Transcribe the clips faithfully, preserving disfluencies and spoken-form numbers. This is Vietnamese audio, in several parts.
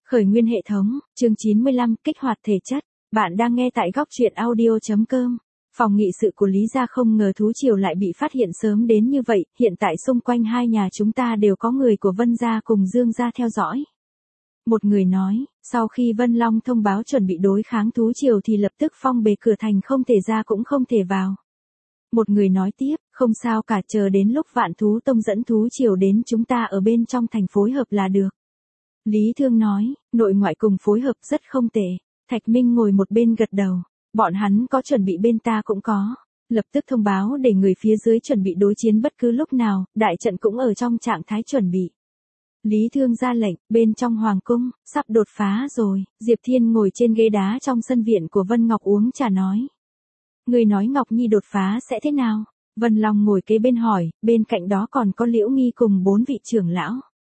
Khởi nguyên hệ thống, chương chín mươi lăm, kích hoạt thể chất. Bạn đang nghe tại góc truyện audio.com. Phòng nghị sự của Lý gia không ngờ thú triều lại bị phát hiện sớm đến như vậy, hiện tại xung quanh hai nhà chúng ta đều có người của Vân gia cùng Dương gia theo dõi. Một người nói, sau khi Vân Long thông báo chuẩn bị đối kháng thú triều thì lập tức phong bế cửa thành, không thể ra cũng không thể vào. Một người nói tiếp, không sao cả, chờ đến lúc Vạn Thú Tông dẫn thú triều đến chúng ta ở bên trong thành phối hợp là được. Lý Thương nói, nội ngoại cùng phối hợp rất không tệ. Thạch Minh ngồi một bên gật đầu, bọn hắn có chuẩn bị, bên ta cũng có. Lập tức thông báo để người phía dưới chuẩn bị đối chiến bất cứ lúc nào, đại trận cũng ở trong trạng thái chuẩn bị. Lý Thương ra lệnh, bên trong hoàng cung, sắp đột phá rồi. Diệp Thiên ngồi trên ghế đá trong sân viện của Vân Ngọc uống trà nói. Người nói Ngọc Nhi đột phá sẽ thế nào? Vân Long ngồi kế bên hỏi, bên cạnh đó còn có Liễu Nghi cùng bốn vị trưởng lão.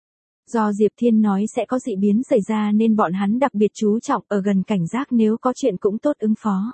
Do Diệp Thiên nói sẽ có dị biến xảy ra nên bọn hắn đặc biệt chú trọng ở gần cảnh giác, nếu có chuyện cũng tốt ứng phó.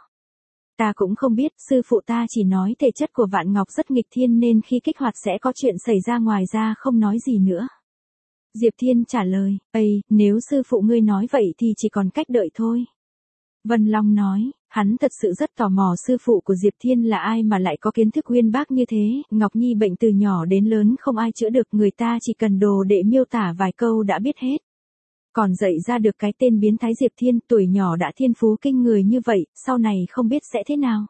Ta cũng không biết, sư phụ ta chỉ nói thể chất của Vạn Ngọc rất nghịch thiên nên khi kích hoạt sẽ có chuyện xảy ra, ngoài ra không nói gì nữa. Diệp Thiên trả lời, ây, nếu sư phụ ngươi nói vậy thì chỉ còn cách đợi thôi. Vân Long nói, hắn thật sự rất tò mò sư phụ của Diệp Thiên là ai mà lại có kiến thức uyên bác như thế. Ngọc Nhi bệnh từ nhỏ đến lớn không ai chữa được, người ta chỉ cần đồ đệ miêu tả vài câu đã biết hết. Còn dạy ra được cái tên biến thái Diệp Thiên, tuổi nhỏ đã thiên phú kinh người như vậy, sau này không biết sẽ thế nào.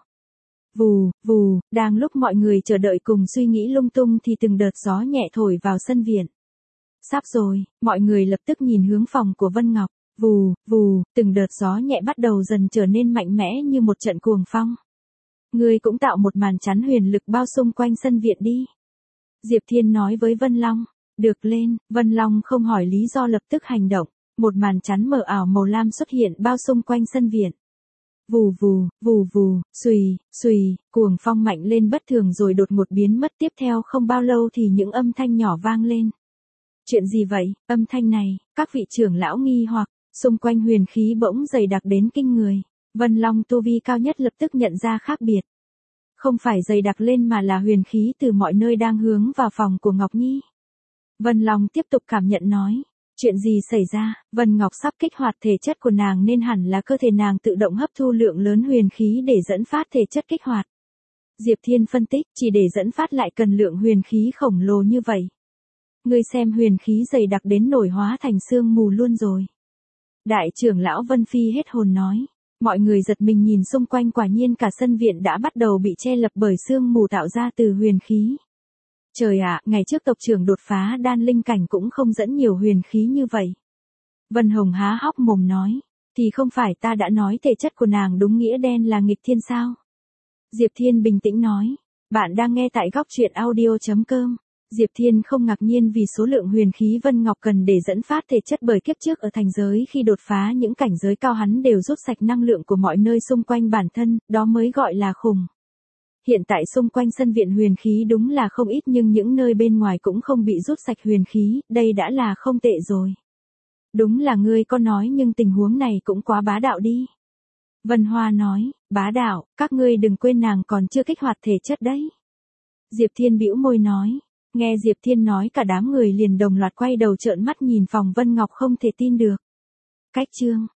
Vù, vù, đang lúc mọi người chờ đợi cùng suy nghĩ lung tung thì từng đợt gió nhẹ thổi vào sân viện. Sắp rồi, mọi người lập tức nhìn hướng phòng của Vân Ngọc. Vù, vù, từng đợt gió nhẹ bắt đầu dần trở nên mạnh mẽ như một trận cuồng phong. Ngươi cũng tạo một màn chắn huyền lực bao xung quanh sân viện đi. Diệp Thiên nói với Vân Long. Được lên, Vân Long không hỏi lý do lập tức hành động. Một màn chắn mờ ảo màu lam xuất hiện bao xung quanh sân viện. Vù vù, vù vù, xùy, xùy, cuồng phong mạnh lên bất thường rồi đột ngột biến mất, tiếp theo không bao lâu thì những âm thanh nhỏ vang lên. Chuyện gì vậy? Âm thanh này, các vị trưởng lão nghi hoặc. Xung quanh huyền khí bỗng dày đặc đến kinh người. Vân Long tu vi cao nhất lập tức nhận ra khác biệt. Không phải dày đặc lên mà là huyền khí từ mọi nơi đang hướng vào phòng của Ngọc Nhi. Vân Long tiếp tục cảm nhận nói. Chuyện gì xảy ra? Vân Ngọc sắp kích hoạt thể chất của nàng nên hẳn là cơ thể nàng tự động hấp thu lượng lớn huyền khí để dẫn phát thể chất kích hoạt. Diệp Thiên phân tích, chỉ để dẫn phát lại cần lượng huyền khí khổng lồ như vậy. Ngươi xem, huyền khí dày đặc đến nổi hóa thành sương mù luôn rồi. Đại trưởng lão Vân Phi hết hồn nói. Mọi người giật mình nhìn xung quanh, quả nhiên cả sân viện đã bắt đầu bị che lập bởi sương mù tạo ra từ huyền khí. Trời ạ, ngày trước tộc trưởng đột phá đan linh cảnh cũng không dẫn nhiều huyền khí như vậy. Vân Hồng há hốc mồm nói. Thì không phải ta đã nói thể chất của nàng đúng nghĩa đen là nghịch thiên sao? Diệp Thiên bình tĩnh nói. Bạn đang nghe tại góc truyện audio.com. Diệp Thiên không ngạc nhiên vì số lượng huyền khí Vân Ngọc cần để dẫn phát thể chất, bởi kiếp trước ở thành giới khi đột phá những cảnh giới cao hắn đều rút sạch năng lượng của mọi nơi xung quanh bản thân, đó mới gọi là khủng. Hiện tại xung quanh sân viện huyền khí đúng là không ít, nhưng những nơi bên ngoài cũng không bị rút sạch huyền khí, đây đã là không tệ rồi. Đúng là ngươi có nói, nhưng tình huống này cũng quá bá đạo đi. Vân Hoa nói, bá đạo, các ngươi đừng quên nàng còn chưa kích hoạt thể chất đấy. Diệp Thiên bĩu môi nói. Nghe Diệp Thiên nói cả đám người liền đồng loạt quay đầu trợn mắt nhìn phòng Vân Ngọc không thể tin được. Cách chương